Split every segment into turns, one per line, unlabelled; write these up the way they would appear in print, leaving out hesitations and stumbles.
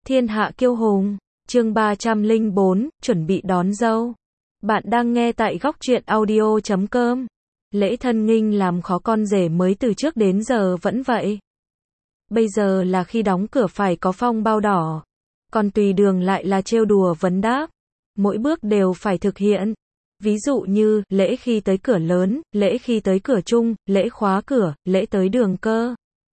Thiên hạ kiêu hùng, chương 304, chuẩn bị đón dâu. Bạn đang nghe tại góc truyện audio.com. Lễ thân nghinh làm khó con rể mới từ trước đến giờ vẫn vậy. Bây giờ là khi đóng cửa phải có phong bao đỏ. Còn tùy đường lại là trêu đùa vấn đáp. Mỗi bước đều phải thực hiện. Ví dụ như, lễ khi tới cửa lớn, lễ khi tới cửa chung, lễ khóa cửa, lễ tới đường cơ,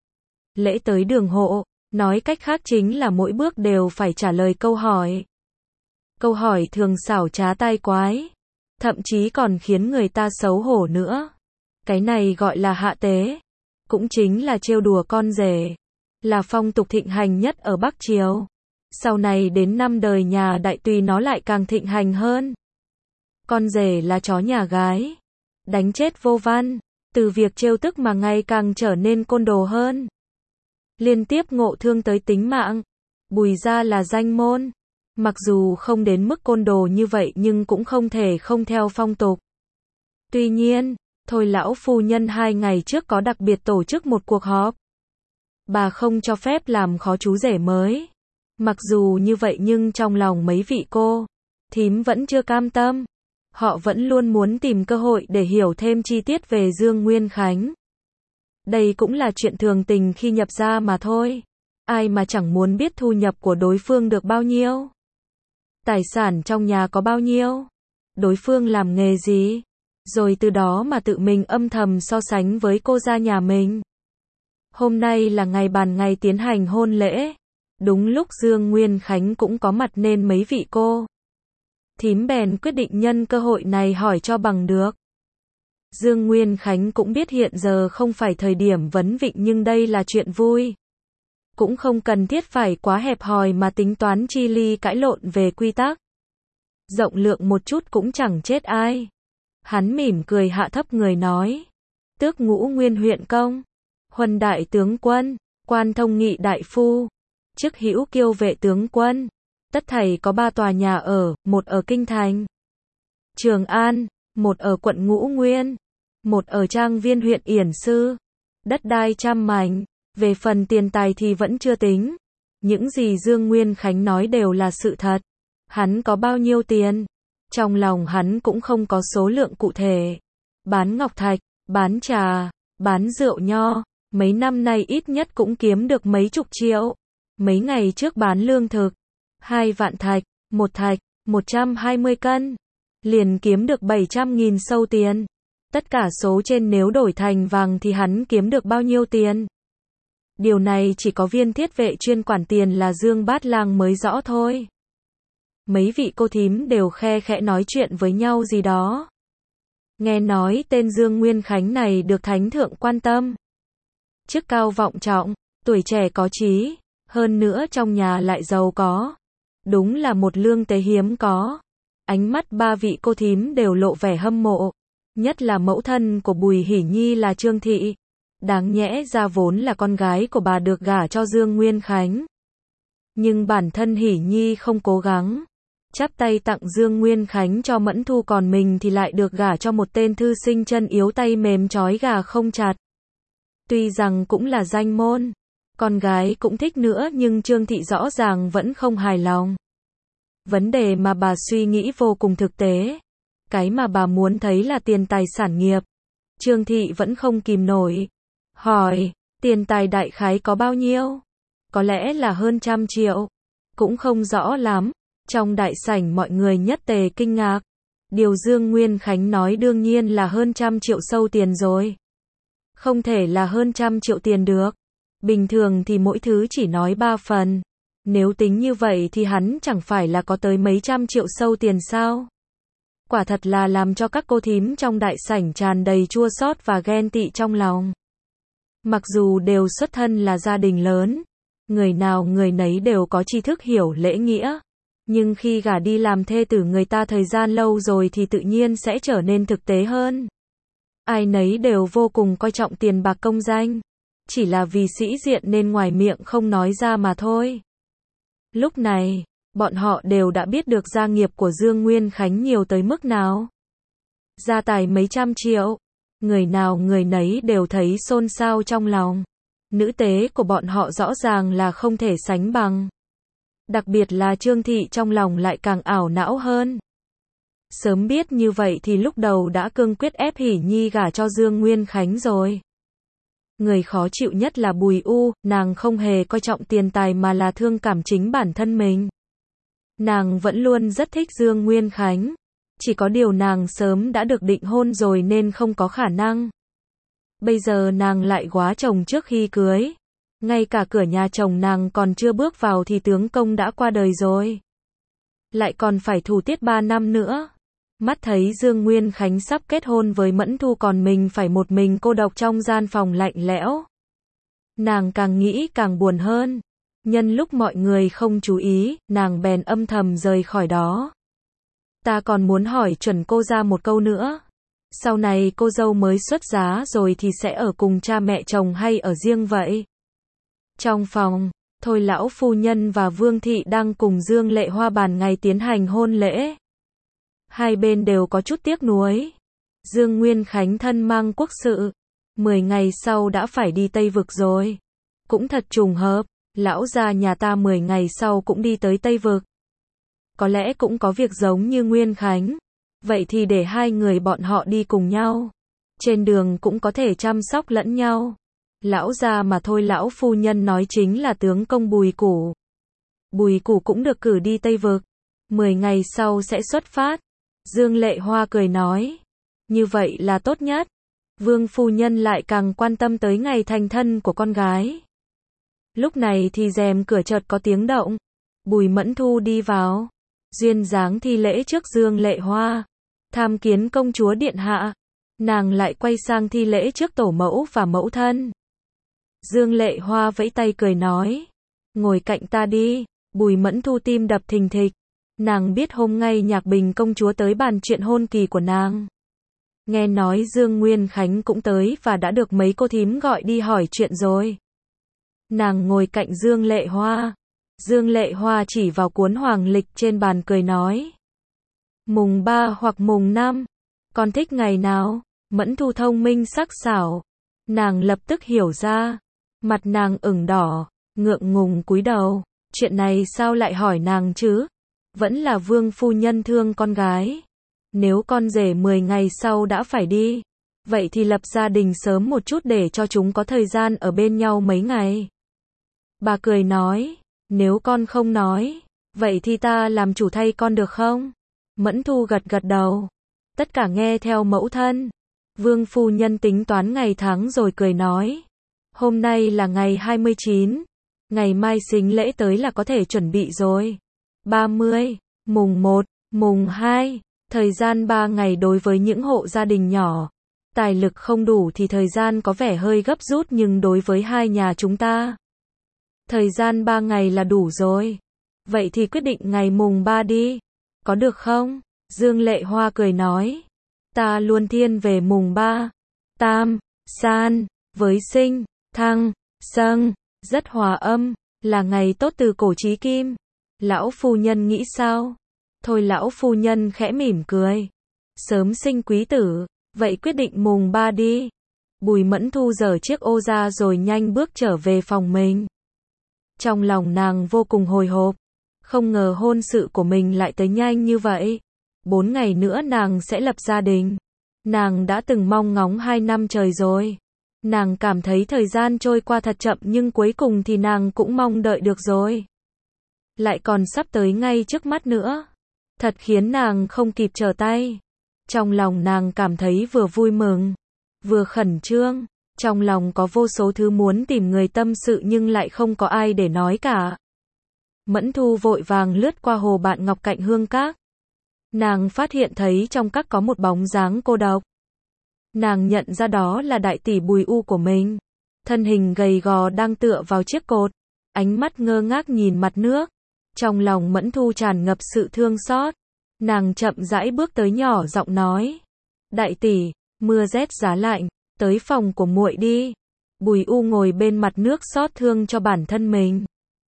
lễ tới đường hộ. Nói cách khác chính là mỗi bước đều phải trả lời câu hỏi. Câu hỏi thường xảo trá tai quái. Thậm chí còn khiến người ta xấu hổ nữa. Cái này gọi là hạ tế. Cũng chính là trêu đùa con rể. Là phong tục thịnh hành nhất ở Bắc Triều. Sau này đến năm đời nhà Đại Tùy nó lại càng thịnh hành hơn. Con rể là chó nhà gái. Đánh chết vô văn. Từ việc trêu tức mà ngày càng trở nên côn đồ hơn. Liên tiếp ngộ thương tới tính mạng. Bùi gia là danh môn. Mặc dù không đến mức côn đồ như vậy nhưng cũng không thể không theo phong tục. Tuy nhiên, thôi lão phu nhân 2 ngày trước có đặc biệt tổ chức một cuộc họp. Bà không cho phép làm khó chú rể mới. Mặc dù như vậy nhưng trong lòng mấy vị cô thím vẫn chưa cam tâm. Họ vẫn luôn muốn tìm cơ hội để hiểu thêm chi tiết về Dương Nguyên Khánh. Đây cũng là chuyện thường tình khi nhập gia mà thôi. Ai mà chẳng muốn biết thu nhập của đối phương được bao nhiêu. Tài sản trong nhà có bao nhiêu. Đối phương làm nghề gì. Rồi từ đó mà tự mình âm thầm so sánh với cô gia nhà mình. Hôm nay là ngày bàn ngày tiến hành hôn lễ. Đúng lúc Dương Nguyên Khánh cũng có mặt nên mấy vị cô thím bèn quyết định nhân cơ hội này hỏi cho bằng được. Dương Nguyên Khánh cũng biết hiện giờ không phải thời điểm vấn vịnh nhưng đây là chuyện vui. Cũng không cần thiết phải quá hẹp hòi mà tính toán chi ly cãi lộn về quy tắc. Rộng lượng một chút cũng chẳng chết ai. Hắn mỉm cười hạ thấp người nói. Tước Ngũ Nguyên huyện công. Huân đại tướng quân. Quan thông nghị đại phu. Chức hữu kiêu vệ tướng quân. Tất thảy có 3 tòa nhà ở, một ở Kinh Thành, Trường An, một ở quận Ngũ Nguyên, một ở Trang Viên huyện Yển Sư. Đất đai trăm mảnh. Về phần tiền tài thì vẫn chưa tính. Những gì Dương Nguyên Khánh nói đều là sự thật. Hắn có bao nhiêu tiền? Trong lòng hắn cũng không có số lượng cụ thể. Bán ngọc thạch, bán trà, bán rượu nho. Mấy năm nay ít nhất cũng kiếm được mấy chục triệu. Mấy ngày trước bán lương thực. 2 vạn thạch, 1 thạch, 120 cân. Liền kiếm được 700.000 sâu tiền. Tất cả số trên nếu đổi thành vàng thì hắn kiếm được bao nhiêu tiền? Điều này chỉ có viên thiết vệ chuyên quản tiền là Dương Bát Lang mới rõ thôi. Mấy vị cô thím đều khe khẽ nói chuyện với nhau gì đó. Nghe nói tên Dương Nguyên Khánh này được thánh thượng quan tâm. Chức cao vọng trọng, tuổi trẻ có chí, hơn nữa trong nhà lại giàu có. Đúng là một lương tế hiếm có. Ánh mắt 3 vị cô thím đều lộ vẻ hâm mộ. Nhất là mẫu thân của Bùi Hỷ Nhi là Trương Thị. Đáng nhẽ ra vốn là con gái của bà được gả cho Dương Nguyên Khánh. Nhưng bản thân Hỷ Nhi không cố gắng. Chắp tay tặng Dương Nguyên Khánh cho Mẫn Thu còn mình thì lại được gả cho một tên thư sinh chân yếu tay mềm trói gà không chặt. Tuy rằng cũng là danh môn. Con gái cũng thích nữa nhưng Trương Thị rõ ràng vẫn không hài lòng. Vấn đề mà bà suy nghĩ vô cùng thực tế. Cái mà bà muốn thấy là tiền tài sản nghiệp. Trương Thị vẫn không kìm nổi. Hỏi, tiền tài đại khái có bao nhiêu? Có lẽ là hơn 100 triệu. Cũng không rõ lắm. Trong đại sảnh mọi người nhất tề kinh ngạc. Điều Dương Nguyên Khánh nói đương nhiên là hơn 100 triệu sâu tiền rồi. Không thể là hơn 100 triệu tiền được. Bình thường thì mỗi thứ chỉ nói 3 phần. Nếu tính như vậy thì hắn chẳng phải là có tới mấy trăm triệu sâu tiền sao? Quả thật là làm cho các cô thím trong đại sảnh tràn đầy chua xót và ghen tị trong lòng. Mặc dù đều xuất thân là gia đình lớn, người nào người nấy đều có tri thức hiểu lễ nghĩa, nhưng khi gả đi làm thê tử người ta thời gian lâu rồi thì tự nhiên sẽ trở nên thực tế hơn. Ai nấy đều vô cùng coi trọng tiền bạc công danh, chỉ là vì sĩ diện nên ngoài miệng không nói ra mà thôi. Lúc này, bọn họ đều đã biết được gia nghiệp của Dương Nguyên Khánh nhiều tới mức nào. Gia tài mấy trăm triệu. Người nào người nấy đều thấy xôn xao trong lòng. Nữ tế của bọn họ rõ ràng là không thể sánh bằng. Đặc biệt là Trương Thị trong lòng lại càng ảo não hơn. Sớm biết như vậy thì lúc đầu đã cương quyết ép Hỷ Nhi gả cho Dương Nguyên Khánh rồi. Người khó chịu nhất là Bùi U, nàng không hề coi trọng tiền tài mà là thương cảm chính bản thân mình. Nàng vẫn luôn rất thích Dương Nguyên Khánh. Chỉ có điều nàng sớm đã được định hôn rồi nên không có khả năng. Bây giờ nàng lại góa chồng trước khi cưới. Ngay cả cửa nhà chồng nàng còn chưa bước vào thì tướng công đã qua đời rồi. Lại còn phải thủ tiết 3 năm nữa. Mắt thấy Dương Nguyên Khánh sắp kết hôn với Mẫn Thu còn mình phải một mình cô độc trong gian phòng lạnh lẽo. Nàng càng nghĩ càng buồn hơn. Nhân lúc mọi người không chú ý, nàng bèn âm thầm rời khỏi đó. Ta còn muốn hỏi chuẩn cô ra một câu nữa. Sau này cô dâu mới xuất giá rồi thì sẽ ở cùng cha mẹ chồng hay ở riêng vậy? Trong phòng, Thôi lão phu nhân và Vương Thị đang cùng Dương Lệ Hoa bàn ngày tiến hành hôn lễ. Hai bên đều có chút tiếc nuối. Dương Nguyên Khánh thân mang quốc sự. 10 ngày sau đã phải đi Tây Vực rồi. Cũng thật trùng hợp, lão gia nhà ta 10 ngày sau cũng đi tới Tây Vực. Có lẽ cũng có việc giống như Nguyên Khánh. Vậy thì để hai người bọn họ đi cùng nhau. Trên đường cũng có thể chăm sóc lẫn nhau. Lão gia mà Thôi lão phu nhân nói chính là tướng công Bùi Củ. Bùi Củ cũng được cử đi Tây Vực. 10 ngày sau sẽ xuất phát. Dương Lệ Hoa cười nói. Như vậy là tốt nhất. Vương phu nhân lại càng quan tâm tới ngày thành thân của con gái. Lúc này thì rèm cửa chợt có tiếng động. Bùi Mẫn Thu đi vào. Duyên dáng thi lễ trước Dương Lệ Hoa. Tham kiến công chúa điện hạ. Nàng lại quay sang thi lễ trước tổ mẫu và mẫu thân. Dương Lệ Hoa vẫy tay cười nói. Ngồi cạnh ta đi. Bùi Mẫn Thu tim đập thình thịch. Nàng biết hôm nay Nhạc Bình công chúa tới bàn chuyện hôn kỳ của nàng. Nghe nói Dương Nguyên Khánh cũng tới và đã được mấy cô thím gọi đi hỏi chuyện rồi. Nàng ngồi cạnh Dương Lệ Hoa. Dương Lệ Hoa chỉ vào cuốn hoàng lịch trên bàn cười nói. Mùng 3 hoặc mùng 5. Con thích ngày nào? Mẫn Thu thông minh sắc sảo. Nàng lập tức hiểu ra. Mặt nàng ửng đỏ, ngượng ngùng cúi đầu. Chuyện này sao lại hỏi nàng chứ? Vẫn là Vương phu nhân thương con gái. Nếu con rể 10 ngày sau đã phải đi, vậy thì lập gia đình sớm một chút để cho chúng có thời gian ở bên nhau mấy ngày. Bà cười nói, nếu con không nói, vậy thì ta làm chủ thay con được không? Mẫn Thu gật gật đầu. Tất cả nghe theo mẫu thân. Vương phu nhân tính toán ngày tháng rồi cười nói. Hôm nay là ngày 29. Ngày mai sính lễ tới là có thể chuẩn bị rồi. 30, mùng 1, mùng 2. Thời gian 3 ngày đối với những hộ gia đình nhỏ. Tài lực không đủ thì thời gian có vẻ hơi gấp rút nhưng đối với hai nhà chúng ta. Thời gian 3 ngày là đủ rồi. Vậy thì quyết định ngày mùng 3 đi. Có được không? Dương Lệ Hoa cười nói. Ta luôn thiên về mùng 3. Tam, san, với sinh, thăng, sâng, rất hòa âm, là ngày tốt từ cổ chí kim. Lão phu nhân nghĩ sao? Thôi lão phu nhân khẽ mỉm cười. Sớm sinh quý tử, vậy quyết định mùng 3 đi. Bùi Mẫn Thu giở chiếc ô ra rồi nhanh bước trở về phòng mình. Trong lòng nàng vô cùng hồi hộp. Không ngờ hôn sự của mình lại tới nhanh như vậy. 4 ngày nữa nàng sẽ lập gia đình. Nàng đã từng mong ngóng 2 năm trời rồi. Nàng cảm thấy thời gian trôi qua thật chậm nhưng cuối cùng thì nàng cũng mong đợi được rồi. Lại còn sắp tới ngay trước mắt nữa. Thật khiến nàng không kịp trở tay. Trong lòng nàng cảm thấy vừa vui mừng, vừa khẩn trương. Trong lòng có vô số thứ muốn tìm người tâm sự nhưng lại không có ai để nói cả. Mẫn Thu vội vàng lướt qua hồ Bạn Ngọc cạnh Hương Các. Nàng phát hiện thấy trong các có một bóng dáng cô độc. Nàng nhận ra đó là đại tỷ Bùi U của mình. Thân hình gầy gò đang tựa vào chiếc cột. Ánh mắt ngơ ngác nhìn mặt nước. Trong lòng Mẫn Thu tràn ngập sự thương xót. Nàng chậm rãi bước tới nhỏ giọng nói. Đại tỷ, mưa rét giá lạnh, tới phòng của muội đi. Bùi U ngồi bên mặt nước xót thương cho bản thân mình.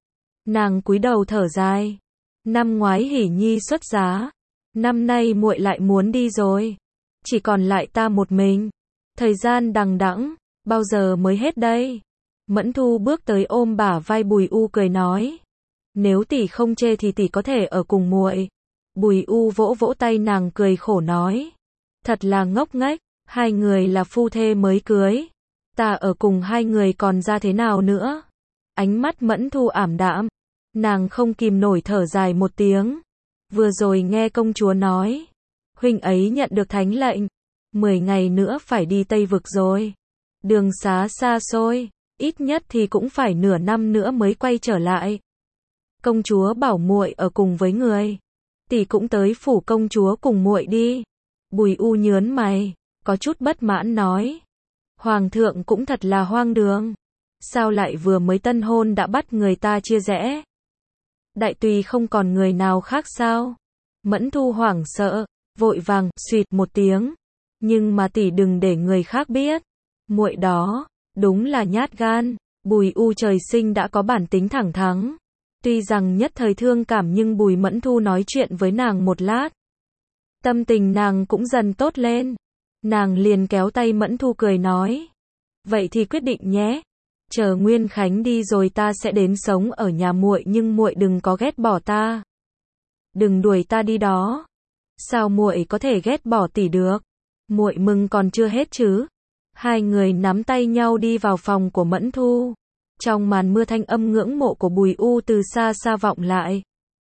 Nàng cúi đầu thở dài. Năm ngoái Hỷ Nhi xuất giá. Năm nay muội lại muốn đi rồi. Chỉ còn lại ta một mình. Thời gian đằng đẵng, bao giờ mới hết đây? Mẫn Thu bước tới ôm bả vai Bùi U cười nói. Nếu tỷ không chê thì tỷ có thể ở cùng muội. Bùi U vỗ vỗ tay nàng cười khổ nói. Thật là ngốc nghếch, hai người là phu thê mới cưới. Ta ở cùng hai người còn ra thế nào nữa? Ánh mắt Mẫn Thu ảm đạm. Nàng không kìm nổi thở dài một tiếng. Vừa rồi nghe công chúa nói. Huynh ấy nhận được thánh lệnh. 10 ngày nữa phải đi Tây Vực rồi. Đường xá xa xôi. Ít nhất thì cũng phải nửa năm nữa mới quay trở lại. Công chúa bảo muội ở cùng với người. Tỷ cũng tới phủ công chúa cùng muội đi. Bùi U nhớn mày, có chút bất mãn nói. Hoàng thượng cũng thật là hoang đường. Sao lại vừa mới tân hôn đã bắt người ta chia rẽ? Đại tùy không còn người nào khác sao? Mẫn Thu hoảng sợ, vội vàng, xuyệt một tiếng. Nhưng mà tỷ đừng để người khác biết. Muội đó, đúng là nhát gan. Bùi U trời sinh đã có bản tính thẳng thắn. Tuy rằng nhất thời thương cảm nhưng Bùi Mẫn Thu nói chuyện với nàng một lát. Tâm tình nàng cũng dần tốt lên. Nàng liền kéo tay Mẫn Thu cười nói. Vậy thì quyết định nhé. Chờ Nguyên Khánh đi rồi ta sẽ đến sống ở nhà muội nhưng muội đừng có ghét bỏ ta. Đừng đuổi ta đi đó. Sao muội có thể ghét bỏ tỷ được? Muội mừng còn chưa hết chứ. Hai người nắm tay nhau đi vào phòng của Mẫn Thu. Trong màn mưa thanh âm ngưỡng mộ của Bùi U từ xa xa vọng lại.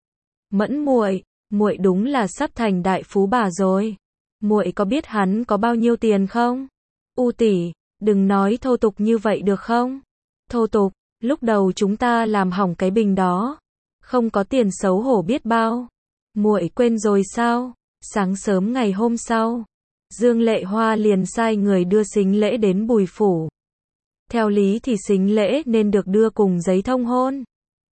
Mẫn muội, muội đúng là sắp thành đại phú bà rồi. Muội có biết hắn có bao nhiêu tiền không? U tỷ, đừng nói thô tục như vậy được không? Thô tục, lúc đầu chúng ta làm hỏng cái bình đó. Không có tiền xấu hổ biết bao. Muội quên rồi sao? Sáng sớm ngày hôm sau, Dương Lệ Hoa liền sai người đưa sính lễ đến Bùi phủ. Theo lý thì sính lễ nên được đưa cùng giấy thông hôn.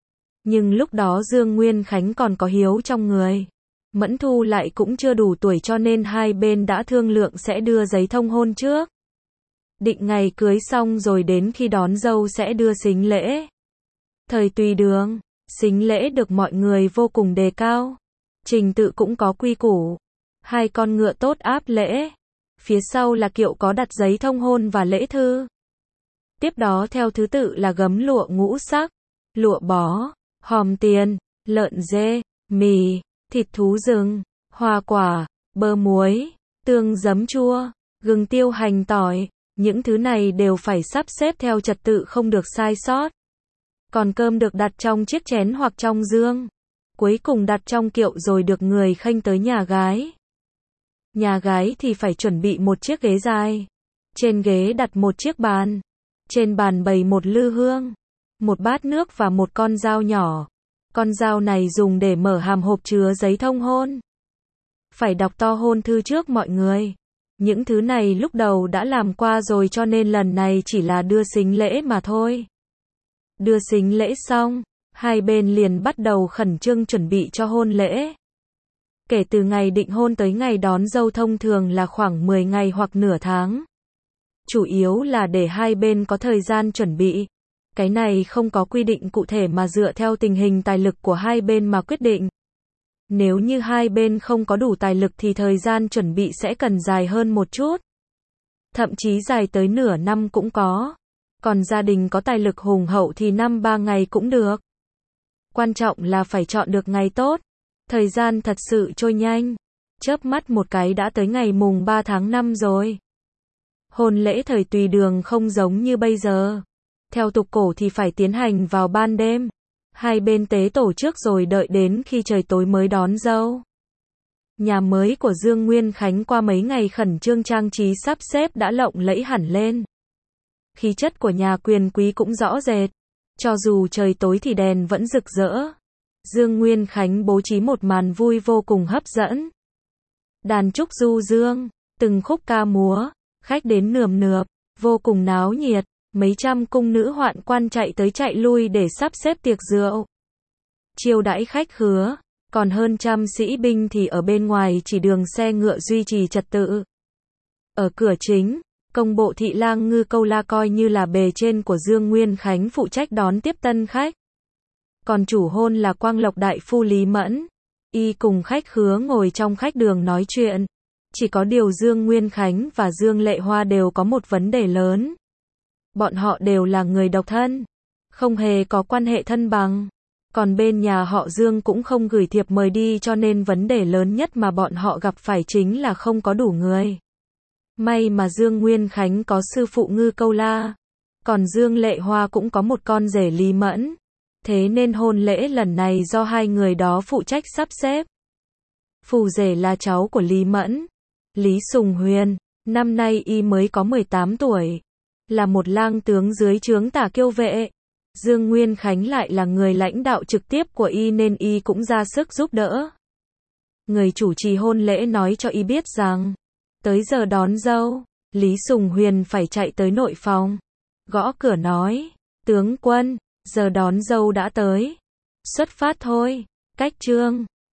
Nhưng lúc đó Dương Nguyên Khánh còn có hiếu trong người. Mẫn Thu lại cũng chưa đủ tuổi cho nên hai bên đã thương lượng sẽ đưa giấy thông hôn trước. Định ngày cưới xong rồi đến khi đón dâu sẽ đưa sính lễ. Thời tùy đường, sính lễ được mọi người vô cùng đề cao. Trình tự cũng có quy củ. Hai con ngựa tốt áp lễ. Phía sau là kiệu có đặt giấy thông hôn và lễ thư. Tiếp đó theo thứ tự là gấm lụa ngũ sắc, lụa bó, hòm tiền, lợn dê, mì, thịt thú rừng, hoa quả, bơ muối, tương giấm chua, gừng tiêu hành tỏi. Những thứ này đều phải sắp xếp theo trật tự không được sai sót. Còn cơm được đặt trong chiếc chén hoặc trong dương. Cuối cùng đặt trong kiệu rồi được người khênh tới nhà gái. Nhà gái thì phải chuẩn bị một chiếc ghế dài. Trên ghế đặt một chiếc bàn. Trên bàn bày một lư hương, một bát nước và một con dao nhỏ. Con dao này dùng để mở hàm hộp chứa giấy thông hôn. Phải đọc to hôn thư trước mọi người. Những thứ này lúc đầu đã làm qua rồi cho nên lần này chỉ là đưa sính lễ mà thôi. Đưa sính lễ xong, hai bên liền bắt đầu khẩn trương chuẩn bị cho hôn lễ. Kể từ ngày định hôn tới ngày đón dâu thông thường là khoảng 10 ngày hoặc nửa tháng. Chủ yếu là để hai bên có thời gian chuẩn bị. Cái này không có quy định cụ thể mà dựa theo tình hình tài lực của hai bên mà quyết định. Nếu như hai bên không có đủ tài lực thì thời gian chuẩn bị sẽ cần dài hơn một chút. Thậm chí dài tới nửa năm cũng có. Còn gia đình có tài lực hùng hậu thì 5-3 ngày cũng được. Quan trọng là phải chọn được ngày tốt. Thời gian thật sự trôi nhanh. Chớp mắt một cái đã tới ngày mùng 3 tháng 5 rồi. Hôn lễ thời tùy đường không giống như bây giờ. Theo tục cổ thì phải tiến hành vào ban đêm. Hai bên tế tổ trước rồi đợi đến khi trời tối mới đón dâu. Nhà mới của Dương Nguyên Khánh qua mấy ngày khẩn trương trang trí sắp xếp đã lộng lẫy hẳn lên. Khí chất của nhà quyền quý cũng rõ rệt. Cho dù trời tối thì đèn vẫn rực rỡ. Dương Nguyên Khánh bố trí một màn vui vô cùng hấp dẫn. Đàn trúc du dương, từng khúc ca múa, khách đến nườm nượp, vô cùng náo nhiệt. Mấy trăm cung nữ hoạn quan chạy tới chạy lui để sắp xếp tiệc rượu. Chiêu đãi khách khứa, còn hơn trăm sĩ binh thì ở bên ngoài chỉ đường xe ngựa duy trì trật tự. Ở cửa chính, công bộ thị lang Ngư Câu La coi như là bề trên của Dương Nguyên Khánh phụ trách đón tiếp tân khách. Còn chủ hôn là Quang Lộc đại phu Lý Mẫn. Y cùng khách khứa ngồi trong khách đường nói chuyện. Chỉ có điều Dương Nguyên Khánh và Dương Lệ Hoa đều có một vấn đề lớn. Bọn họ đều là người độc thân, không hề có quan hệ thân bằng. Còn bên nhà họ Dương cũng không gửi thiệp mời đi cho nên vấn đề lớn nhất mà bọn họ gặp phải chính là không có đủ người. May mà Dương Nguyên Khánh có sư phụ Ngư Câu La. Còn Dương Lệ Hoa cũng có một con rể Lý Mẫn. Thế nên hôn lễ lần này do hai người đó phụ trách sắp xếp. Phù rể là cháu của Lý Mẫn, Lý Sùng Huyền. Năm nay y mới có 18 tuổi. Là một lang tướng dưới trướng Tả Kiêu Vệ. Dương Nguyên Khánh lại là người lãnh đạo trực tiếp của y nên y cũng ra sức giúp đỡ. Người chủ trì hôn lễ nói cho y biết rằng, tới giờ đón dâu, Lý Sùng Huyền phải chạy tới nội phòng. Gõ cửa nói, tướng quân, giờ đón dâu đã tới. Xuất phát thôi. Cách chương